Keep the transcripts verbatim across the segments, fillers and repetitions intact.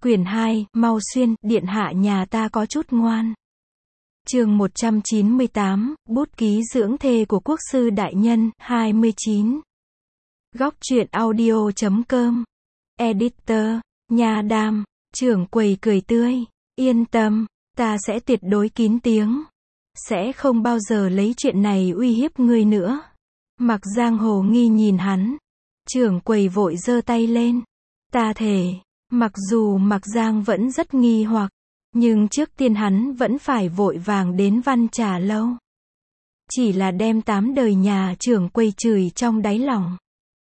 Quyển hai, Mau Xuyên, điện hạ nhà ta có chút ngoan. Chương một trăm chín mươi tám, bút ký dưỡng thê của quốc sư đại nhân, hai mươi chín. Góc truyện audio chấm com. Editor, Nha Đam, trưởng quầy cười tươi. Yên tâm, ta sẽ tuyệt đối kín tiếng. Sẽ không bao giờ lấy chuyện này uy hiếp ngươi nữa. Mặc Giang hồ nghi nhìn hắn. Trưởng quầy vội giơ tay lên. Ta thề. Mặc dù Mặc Giang vẫn rất nghi hoặc, nhưng trước tiên hắn vẫn phải vội vàng đến Văn Trà Lâu. Chỉ là đem tám đời nhà trưởng quầy chửi trong đáy lòng.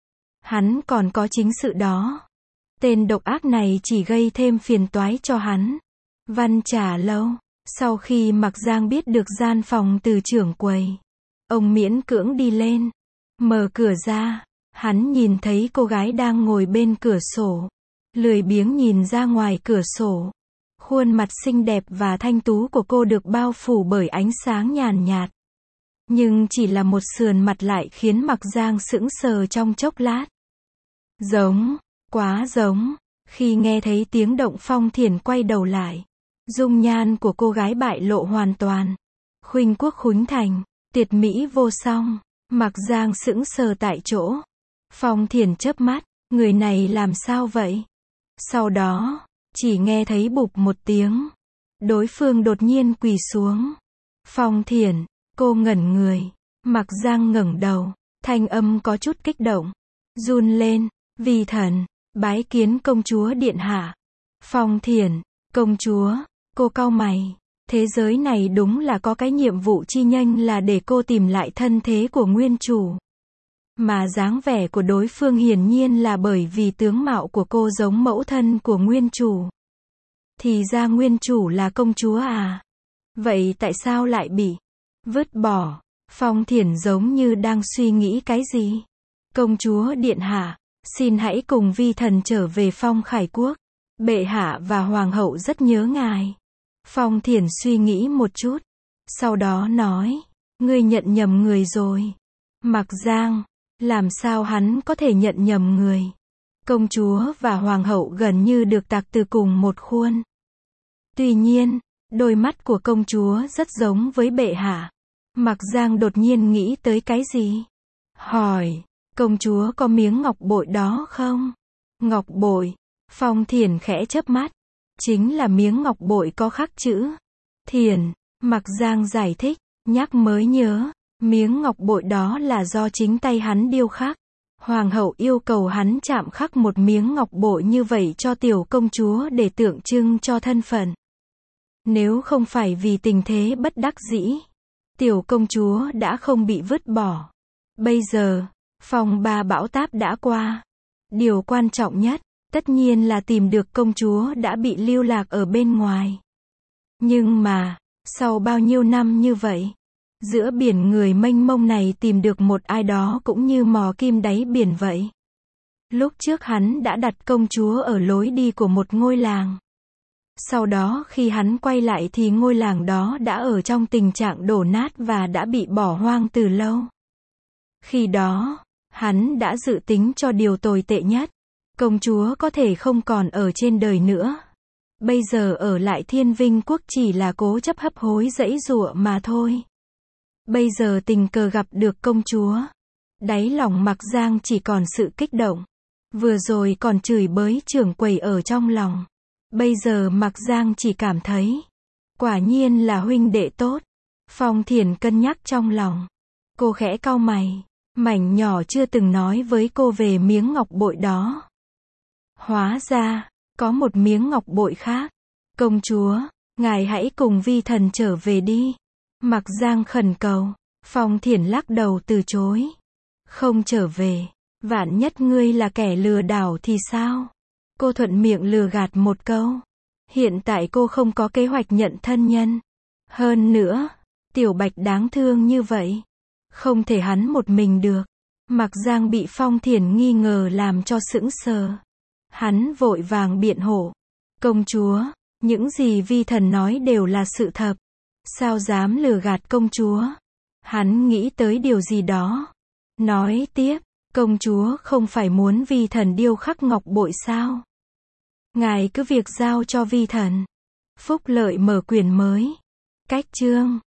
Hắn còn có chính sự đó. Tên độc ác này chỉ gây thêm phiền toái cho hắn. Văn Trà Lâu. Sau khi Mặc Giang biết được gian phòng từ trưởng quầy, ông miễn cưỡng đi lên. Mở cửa ra, hắn nhìn thấy cô gái đang ngồi bên cửa sổ. Lười biếng nhìn ra ngoài cửa sổ. Khuôn mặt xinh đẹp và thanh tú của cô được bao phủ bởi ánh sáng nhàn nhạt. Nhưng chỉ là một sườn mặt lại khiến Mặc Giang sững sờ trong chốc lát. Giống, quá giống. Khi nghe thấy tiếng động, Phong Thiển quay đầu lại. Dung nhan của cô gái bại lộ hoàn toàn. Khuynh quốc khuynh thành, tuyệt mỹ vô song. Mặc Giang sững sờ tại chỗ. Phong Thiển chớp mắt, người này làm sao vậy? Sau đó, chỉ nghe thấy bụp một tiếng. Đối phương đột nhiên quỳ xuống. Phong Thiển, cô ngẩn người. Mặc Giang ngẩng đầu, thanh âm có chút kích động. Run lên, vi thần, bái kiến công chúa điện hạ. Phong Thiển, công chúa, cô cau mày. Thế giới này đúng là có cái nhiệm vụ chi nhánh là để cô tìm lại thân thế của nguyên chủ. Mà dáng vẻ của đối phương hiển nhiên là bởi vì tướng mạo của cô giống mẫu thân của nguyên chủ. Thì ra nguyên chủ là công chúa à? Vậy tại sao lại bị vứt bỏ? Phong Thiển giống như đang suy nghĩ cái gì? Công chúa điện hạ, xin hãy cùng vi thần trở về Phong Khải Quốc. Bệ hạ và hoàng hậu rất nhớ ngài. Phong Thiển suy nghĩ một chút. Sau đó nói, ngươi nhận nhầm người rồi. Mặc Giang, làm sao hắn có thể nhận nhầm người? Công chúa và hoàng hậu gần như được tạc từ cùng một khuôn. Tuy nhiên, đôi mắt của công chúa rất giống với bệ hạ. Mặc Giang đột nhiên nghĩ tới cái gì? Hỏi, công chúa có miếng ngọc bội đó không? Ngọc bội. Phong Thiển khẽ chớp mắt. Chính là miếng ngọc bội có khắc chữ Thiển. Mặc Giang giải thích, nhắc mới nhớ. Miếng ngọc bội đó là do chính tay hắn điêu khắc. Hoàng hậu yêu cầu hắn chạm khắc một miếng ngọc bội như vậy cho tiểu công chúa để tượng trưng cho thân phận. Nếu không phải vì tình thế bất đắc dĩ, tiểu công chúa đã không bị vứt bỏ. Bây giờ, phong ba bão táp đã qua. Điều quan trọng nhất, tất nhiên là tìm được công chúa đã bị lưu lạc ở bên ngoài. Nhưng mà, sau bao nhiêu năm như vậy, giữa biển người mênh mông này tìm được một ai đó cũng như mò kim đáy biển vậy. Lúc trước hắn đã đặt công chúa ở lối đi của một ngôi làng. Sau đó khi hắn quay lại thì ngôi làng đó đã ở trong tình trạng đổ nát và đã bị bỏ hoang từ lâu. Khi đó, hắn đã dự tính cho điều tồi tệ nhất. Công chúa có thể không còn ở trên đời nữa. Bây giờ ở lại Thiên Vinh Quốc chỉ là cố chấp hấp hối giãy giụa mà thôi. Bây giờ tình cờ gặp được công chúa. Đáy lòng Mặc Giang chỉ còn sự kích động. Vừa rồi còn chửi bới trưởng quầy ở trong lòng. Bây giờ Mặc Giang chỉ cảm thấy, quả nhiên là huynh đệ tốt. Phong Thiển cân nhắc trong lòng. Cô khẽ cau mày. Mảnh nhỏ chưa từng nói với cô về miếng ngọc bội đó. Hóa ra, có một miếng ngọc bội khác. Công chúa, ngài hãy cùng vi thần trở về đi. Mặc Giang khẩn cầu. Phong Thiển lắc đầu từ chối. Không trở về. Vạn nhất ngươi là kẻ lừa đảo thì sao? Cô thuận miệng lừa gạt một câu. Hiện tại cô không có kế hoạch nhận thân nhân. Hơn nữa, Tiểu Bạch đáng thương như vậy. Không thể hắn một mình được. Mặc Giang bị Phong Thiển nghi ngờ làm cho sững sờ. Hắn vội vàng biện hộ. Công chúa, những gì vi thần nói đều là sự thật. Sao dám lừa gạt công chúa? Hắn nghĩ tới điều gì đó. Nói tiếp, công chúa không phải muốn vi thần điêu khắc ngọc bội sao? Ngài cứ việc giao cho vi thần. Phúc lợi mở quyển mới. Cách chương